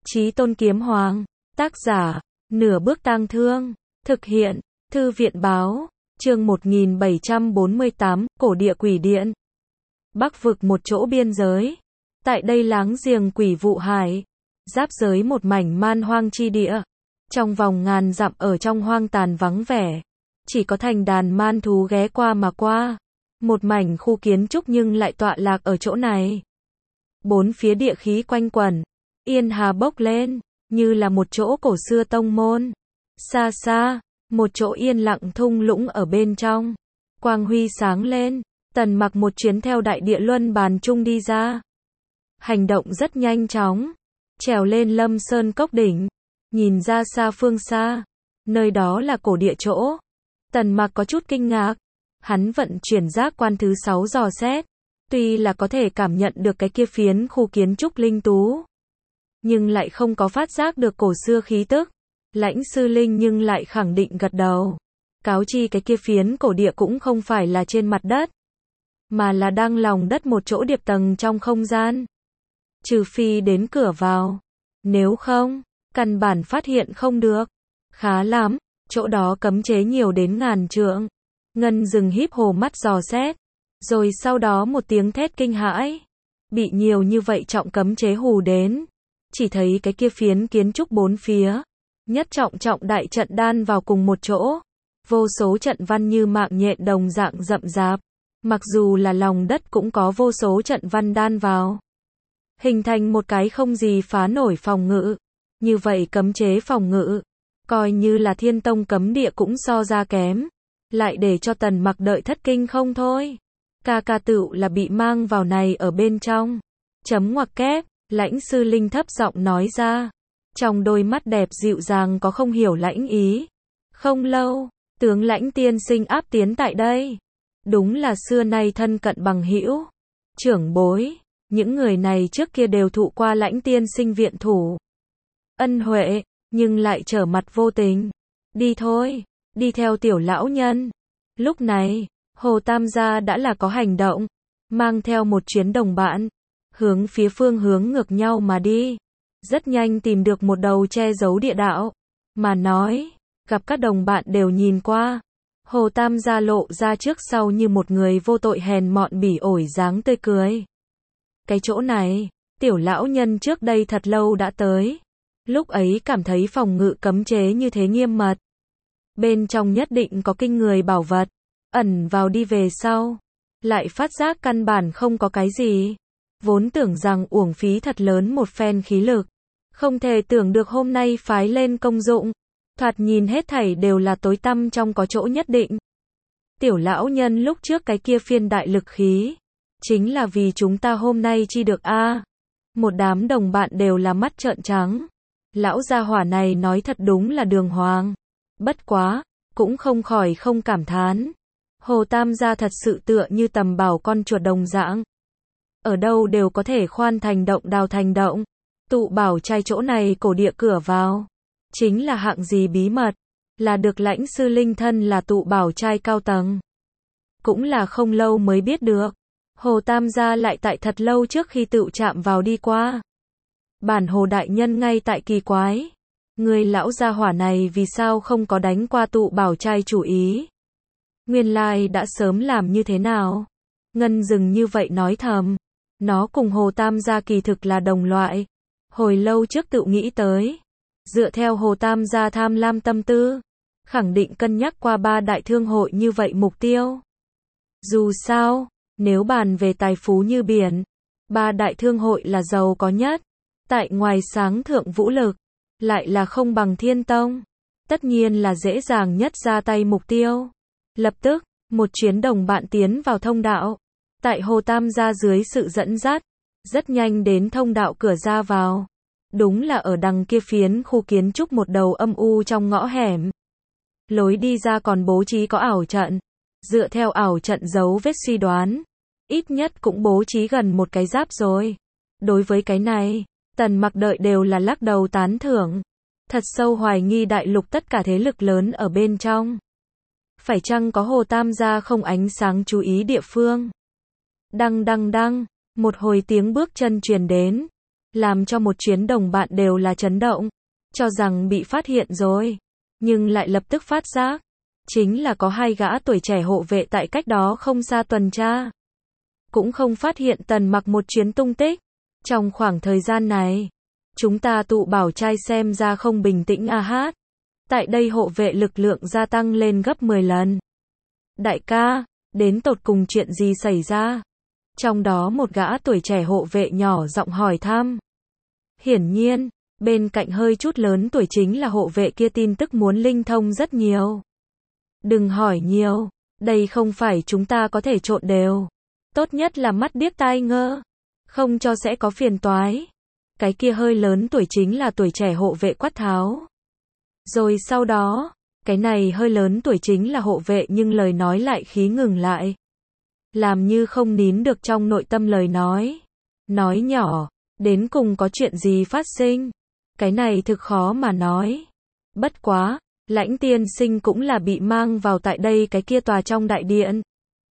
Chí Tôn Kiếm Hoàng. Tác giả, Nửa Bước Tang Thương. Thực hiện, Thư viện Báo. Chương 1748, Cổ Địa Quỷ Điện. Bắc vực một chỗ biên giới. Tại đây láng giềng Quỷ Vụ Hải. Giáp giới một mảnh man hoang chi địa. Trong vòng ngàn dặm ở trong hoang tàn vắng vẻ. Chỉ có thành đàn man thú ghé qua mà qua. Một mảnh khu kiến trúc nhưng lại tọa lạc ở chỗ này. Bốn phía địa khí quanh quẩn. Yên hà bốc lên, như là một chỗ cổ xưa tông môn. Xa xa, một chỗ yên lặng thung lũng ở bên trong. Quang huy sáng lên, Tần Mặc một chuyến theo đại địa luân bàn trung đi ra. Hành động rất nhanh chóng, trèo lên Lâm Sơn cốc đỉnh, nhìn ra xa phương xa, nơi đó là cổ địa chỗ. Tần Mặc có chút kinh ngạc, hắn vận chuyển giác quan thứ 6 dò xét, tuy là có thể cảm nhận được cái kia phiến khu kiến trúc linh tú, nhưng lại không có phát giác được cổ xưa khí tức. Lãnh Sư Linh nhưng lại khẳng định gật đầu, cáo chi cái kia phiến cổ địa cũng không phải là trên mặt đất, mà là đang lòng đất một chỗ điệp tầng trong không gian. Trừ phi đến cửa vào, nếu không, căn bản phát hiện không được. Khá lắm, chỗ đó cấm chế nhiều đến ngàn trượng. Ngân dừng híp hồ mắt dò xét, rồi sau đó một tiếng thét kinh hãi. Bị nhiều như vậy trọng cấm chế hù đến. Chỉ thấy cái kia phiến kiến trúc bốn phía, nhất trọng trọng đại trận đan vào cùng một chỗ. Vô số trận văn như mạng nhện đồng dạng rậm rạp. Mặc dù là lòng đất cũng có vô số trận văn đan vào, hình thành một cái không gì phá nổi phòng ngự. Như vậy cấm chế phòng ngự, coi như là Thiên Tông cấm địa cũng so ra kém. Lại để cho Tần Mặc đợi thất kinh không thôi. Ca tựu là bị mang vào này ở bên trong. Chấm ngoặc kép, Lãnh Sư Linh thấp giọng nói ra. Trong đôi mắt đẹp dịu dàng có không hiểu lãnh ý. Không lâu, tướng Lãnh tiên sinh áp tiến tại đây. Đúng là xưa nay thân cận bằng hữu, trưởng bối. Những người này trước kia đều thụ qua Lãnh tiên sinh viện thủ ân huệ, nhưng lại trở mặt vô tình. Đi thôi, đi theo tiểu lão nhân. Lúc này, Hồ Tam gia đã là có hành động, mang theo một chuyến đồng bạn, hướng phía phương hướng ngược nhau mà đi. Rất nhanh tìm được một đầu che giấu địa đạo, mà nói, gặp các đồng bạn đều nhìn qua. Hồ Tam gia lộ ra trước sau như một người vô tội hèn mọn bỉ ổi dáng tươi cười. Cái chỗ này, tiểu lão nhân trước đây thật lâu đã tới. Lúc ấy cảm thấy phòng ngự cấm chế như thế nghiêm mật. Bên trong nhất định có kinh người bảo vật. Ẩn vào đi về sau, lại phát giác căn bản không có cái gì. Vốn tưởng rằng uổng phí thật lớn một phen khí lực. Không thể tưởng được hôm nay phái lên công dụng. Thoạt nhìn hết thảy đều là tối tăm trong có chỗ nhất định. Tiểu lão nhân lúc trước cái kia phiên đại lực khí, chính là vì chúng ta hôm nay chi được a. Một đám đồng bạn đều là mắt trợn trắng. Lão gia hỏa này nói thật đúng là đường hoàng. Bất quá, cũng không khỏi không cảm thán. Hồ Tam gia thật sự tựa như tầm bảo con chuột đồng dạng. Ở đâu đều có thể khoan thành động đào thành động. Tụ bảo trai chỗ này cổ địa cửa vào, chính là hạng gì bí mật, là được Lãnh Sư Linh thân là tụ bảo trai cao tầng. Cũng là không lâu mới biết được. Hồ Tam gia lại tại thật lâu trước khi tự chạm vào đi qua. Bản Hồ đại nhân ngay tại kỳ quái. Người lão gia hỏa này vì sao không có đánh qua tụ bảo trai chủ ý. Nguyên lai đã sớm làm như thế nào. Ngân dừng như vậy nói thầm. Nó cùng Hồ Tam gia kỳ thực là đồng loại. Hồi lâu trước tự nghĩ tới. Dựa theo Hồ Tam gia tham lam tâm tư, khẳng định cân nhắc qua ba đại thương hội như vậy mục tiêu. Dù sao, nếu bàn về tài phú như biển, ba đại thương hội là giàu có nhất. Tại ngoài sáng thượng vũ lực, lại là không bằng Thiên Tông. Tất nhiên là dễ dàng nhất ra tay mục tiêu. Lập tức, một chuyến đồng bạn tiến vào thông đạo. Tại Hồ Tam gia dưới sự dẫn dắt, rất nhanh đến thông đạo cửa ra vào. Đúng là ở đằng kia phiến khu kiến trúc một đầu âm u trong ngõ hẻm. Lối đi ra còn bố trí có ảo trận. Dựa theo ảo trận dấu vết suy đoán, ít nhất cũng bố trí gần một cái giáp rồi. Đối với cái này, Tần Mặc đợi đều là lắc đầu tán thưởng. Thật sâu hoài nghi đại lục tất cả thế lực lớn ở bên trong. Phải chăng có Hồ Tam gia không ánh sáng chú ý địa phương? Đăng, một hồi tiếng bước chân truyền đến. làm cho một chuyến đồng bạn đều là chấn động, cho rằng bị phát hiện rồi, nhưng lại lập tức phát giác, chính là có hai gã tuổi trẻ hộ vệ tại cách đó không xa tuần tra. Cũng không phát hiện Tần Mặc một chuyến tung tích. Trong khoảng thời gian này, chúng ta tụ bảo trai xem ra không bình tĩnh a hát. Tại đây hộ vệ lực lượng gia tăng lên gấp 10 lần. Đại ca, đến tột cùng chuyện gì xảy ra? Trong đó một gã tuổi trẻ hộ vệ nhỏ giọng hỏi thăm. Hiển nhiên, bên cạnh hơi chút lớn tuổi chính là hộ vệ kia tin tức muốn linh thông rất nhiều. Đừng hỏi nhiều, đây không phải chúng ta có thể trộn đều. Tốt nhất là mắt điếc tai ngơ, không cho sẽ có phiền toái. Cái kia hơi lớn tuổi chính là tuổi trẻ hộ vệ quát tháo. Rồi sau đó, cái này hơi lớn tuổi chính là hộ vệ nhưng lời nói lại khí ngừng lại. Làm như không nín được trong nội tâm lời nói. Nói nhỏ, đến cùng có chuyện gì phát sinh? Cái này thực khó mà nói. Bất quá, Lãnh tiên sinh cũng là bị mang vào tại đây cái kia tòa trong đại điện.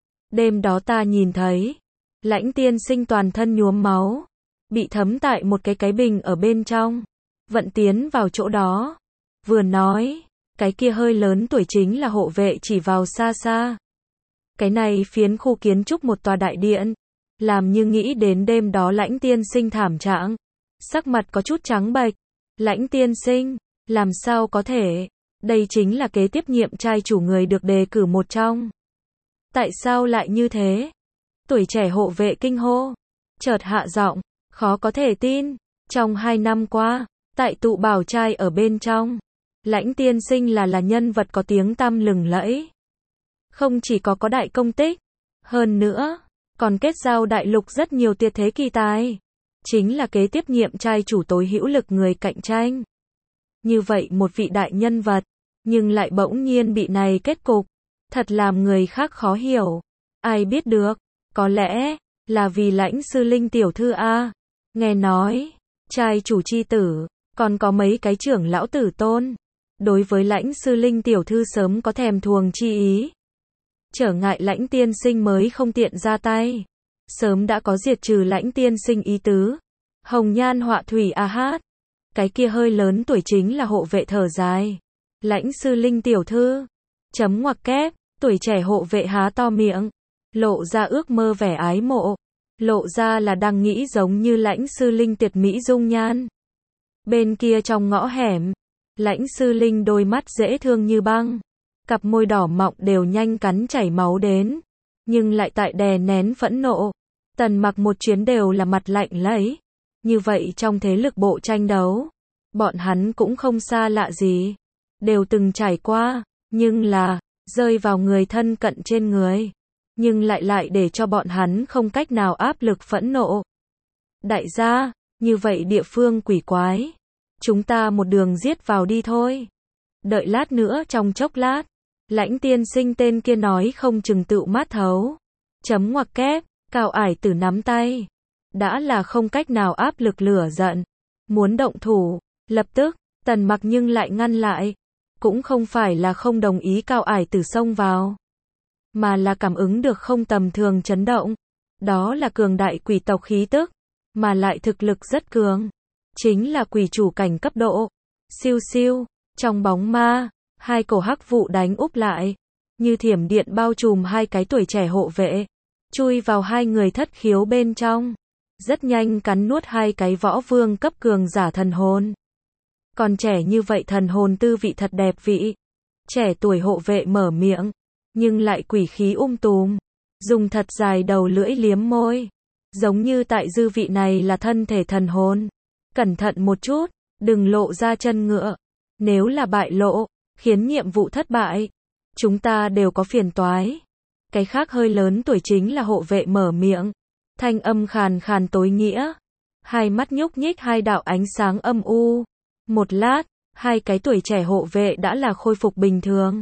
Đêm đó ta nhìn thấy, Lãnh tiên sinh toàn thân nhuốm máu, bị thấm tại một cái bình ở bên trong, vận tiến vào chỗ đó. Vừa nói, cái kia hơi lớn tuổi chính là hộ vệ chỉ vào xa xa. Cái này phiến khu kiến trúc một tòa đại điện, làm như nghĩ đến đêm đó Lãnh tiên sinh thảm trạng, sắc mặt có chút trắng bệch. Lãnh tiên sinh, làm sao có thể? Đây chính là kế tiếp nhiệm trai chủ người được đề cử một trong. Tại sao lại như thế? Tuổi trẻ hộ vệ kinh hô, chợt hạ giọng, khó có thể tin. Trong 2 năm qua, tại tụ bảo trai ở bên trong, Lãnh tiên sinh là nhân vật có tiếng tăm lừng lẫy. Không chỉ có đại công tích, hơn nữa, còn kết giao đại lục rất nhiều tuyệt thế kỳ tài. Chính là kế tiếp nhiệm trai chủ tối hữu lực người cạnh tranh. Như vậy một vị đại nhân vật, nhưng lại bỗng nhiên bị này kết cục. Thật làm người khác khó hiểu. Ai biết được, có lẽ là vì Lãnh sư Linh tiểu thư a. Nghe nói, trai chủ chi tử, còn có mấy cái trưởng lão tử tôn. Đối với Lãnh sư Linh tiểu thư sớm có thèm thuồng chi ý. Trở ngại Lãnh tiên sinh mới không tiện ra tay. Sớm đã có diệt trừ Lãnh tiên sinh ý tứ. Hồng nhan họa thủy a hát. Cái kia hơi lớn tuổi chính là hộ vệ thở dài. Lãnh sư Linh tiểu thư. Chấm ngoặc kép, tuổi trẻ hộ vệ há to miệng. Lộ ra ước mơ vẻ ái mộ. Lộ ra là đang nghĩ giống như Lãnh sư Linh tuyệt mỹ dung nhan. Bên kia trong ngõ hẻm, Lãnh sư Linh đôi mắt dễ thương như băng. Cặp môi đỏ mọng đều nhanh cắn chảy máu đến. Nhưng lại tại đè nén phẫn nộ. Tần Mặc một chuyến đều là mặt lạnh lấy. Như vậy trong thế lực bộ tranh đấu, bọn hắn cũng không xa lạ gì. Đều từng trải qua, nhưng là, rơi vào người thân cận trên người. Nhưng lại để cho bọn hắn không cách nào áp lực phẫn nộ. Đại gia, như vậy địa phương quỷ quái. Chúng ta một đường giết vào đi thôi. Đợi lát nữa trong chốc lát. Lãnh tiên sinh tên kia nói không chừng tự mát thấu. Chấm ngoặc kép, Cao Ải Tử nắm tay. Đã là không cách nào áp lực lửa giận. Muốn động thủ, lập tức, Tần Mặc nhưng lại ngăn lại. Cũng không phải là không đồng ý Cao Ải Tử xông vào. Mà là cảm ứng được không tầm thường chấn động. Đó là cường đại quỷ tộc khí tức. Mà lại thực lực rất cường. Chính là quỷ chủ cảnh cấp độ. Siêu siêu, trong bóng ma. Hai cổ hắc vụ đánh úp lại, như thiểm điện bao trùm hai cái tuổi trẻ hộ vệ, chui vào hai người thất khiếu bên trong, rất nhanh cắn nuốt hai cái võ vương cấp cường giả thần hồn. Còn trẻ như vậy thần hồn tư vị thật đẹp vị. Trẻ tuổi hộ vệ mở miệng, nhưng lại quỷ khí tùm, dùng thật dài đầu lưỡi liếm môi, giống như tại dư vị này là thân thể thần hồn. Cẩn thận một chút, đừng lộ ra chân ngựa, nếu là bại lộ, khiến nhiệm vụ thất bại, chúng ta đều có phiền toái. Cái khác hơi lớn tuổi chính là hộ vệ mở miệng, thanh âm khàn khàn tối nghĩa, hai mắt nhúc nhích hai đạo ánh sáng âm u. Một lát, hai cái tuổi trẻ hộ vệ đã là khôi phục bình thường.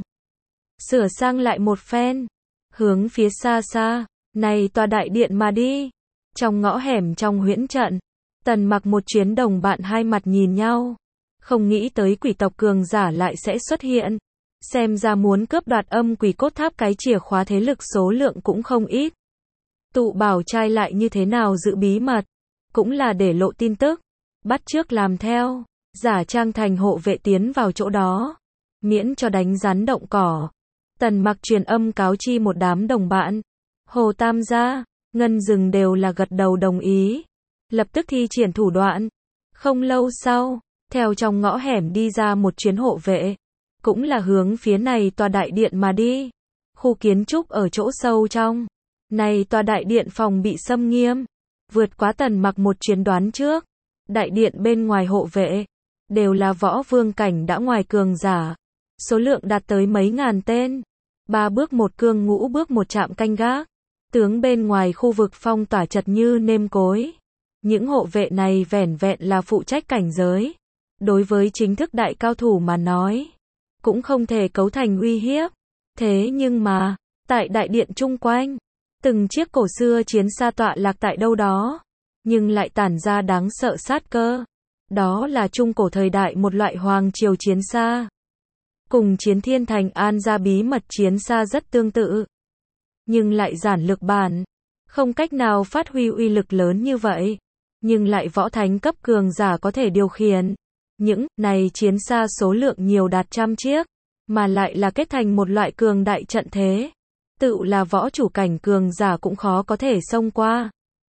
Sửa sang lại một phen, hướng phía xa xa, này tòa đại điện mà đi. Trong ngõ hẻm trong huyễn trận, Tần Mặc một chuyến đồng bạn hai mặt nhìn nhau. Không nghĩ tới quỷ tộc cường giả lại sẽ xuất hiện. Xem ra muốn cướp đoạt âm quỷ cốt tháp cái chìa khóa thế lực số lượng cũng không ít. Tụ bảo trai lại như thế nào giữ bí mật, cũng là để lộ tin tức. bắt chước làm theo, giả trang thành hộ vệ tiến vào chỗ đó, miễn cho đánh rắn động cỏ. Tần Mặc truyền âm cáo chi một đám đồng bạn. Hồ Tam gia, Ngân Dừng đều là gật đầu đồng ý, lập tức thi triển thủ đoạn. Không lâu sau, theo trong ngõ hẻm đi ra một chuyến hộ vệ, cũng là hướng phía này tòa đại điện mà đi. Khu kiến trúc ở chỗ sâu trong này tòa đại điện phòng bị xâm nghiêm, vượt quá Tần Mặc một chuyến đoán trước. Đại điện bên ngoài hộ vệ đều là võ vương cảnh đã ngoài cường giả, số lượng đạt tới mấy ngàn tên. 3 bước một cương, ngũ bước một trạm canh gác. Tướng bên ngoài khu vực phong tỏa chật như nêm cối. Những hộ vệ này vẻn vẹn là phụ trách cảnh giới. Đối với chính thức đại cao thủ mà nói, cũng không thể cấu thành uy hiếp. Thế nhưng mà, tại đại điện chung quanh, từng chiếc cổ xưa chiến xa tọa lạc tại đâu đó, nhưng lại tản ra đáng sợ sát cơ. Đó là trung cổ thời đại một loại hoàng triều chiến xa. Cùng Chiến Thiên Thành An gia bí mật chiến xa rất tương tự, nhưng lại giản lược bản, không cách nào phát huy uy lực lớn như vậy, nhưng lại võ thánh cấp cường giả có thể điều khiển. Những này chiến xa số lượng nhiều đạt trăm chiếc, mà lại là kết thành một loại cường đại trận thế, tự là võ chủ cảnh cường giả cũng khó có thể xông qua.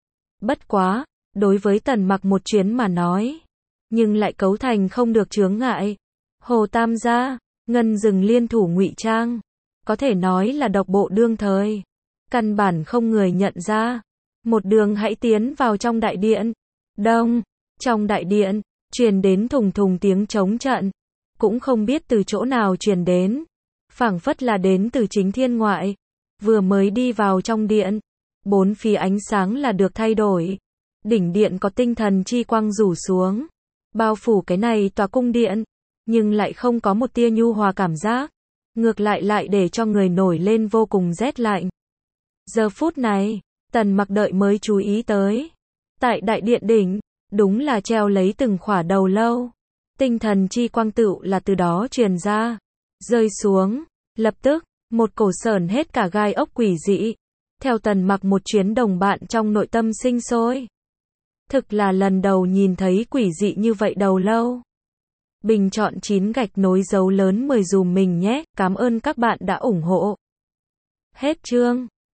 Bất quá, đối với Tần Mặc một chuyến mà nói, nhưng lại cấu thành không được chướng ngại. Hồ Tam gia, Ngân Dừng liên thủ ngụy trang, có thể nói là độc bộ đương thời, căn bản không người nhận ra. Một đường hãy tiến vào trong đại điện. Đông, trong đại điện, truyền đến thùng thùng tiếng trống trận, cũng không biết từ chỗ nào truyền đến, phảng phất là đến từ chính thiên ngoại. Vừa mới đi vào trong điện, bốn phía ánh sáng là được thay đổi. Đỉnh điện có tinh thần chi quang rủ xuống, bao phủ cái này tòa cung điện, nhưng lại không có một tia nhu hòa cảm giác, ngược lại để cho người nổi lên vô cùng rét lạnh. Giờ phút này, Tần Mặc đợi mới chú ý tới, tại đại điện đỉnh, đúng là treo lấy từng khỏa đầu lâu. Tinh thần chi quang tựu là từ đó truyền ra, rơi xuống, lập tức, một cổ sởn hết cả gai ốc quỷ dị, theo Tần Mặc một chuyến đồng bạn trong nội tâm sinh sôi. Thực là lần đầu nhìn thấy quỷ dị như vậy đầu lâu. Bình chọn 9 gạch nối dấu lớn 10 dùm mình nhé, cảm ơn các bạn đã ủng hộ. Hết chương.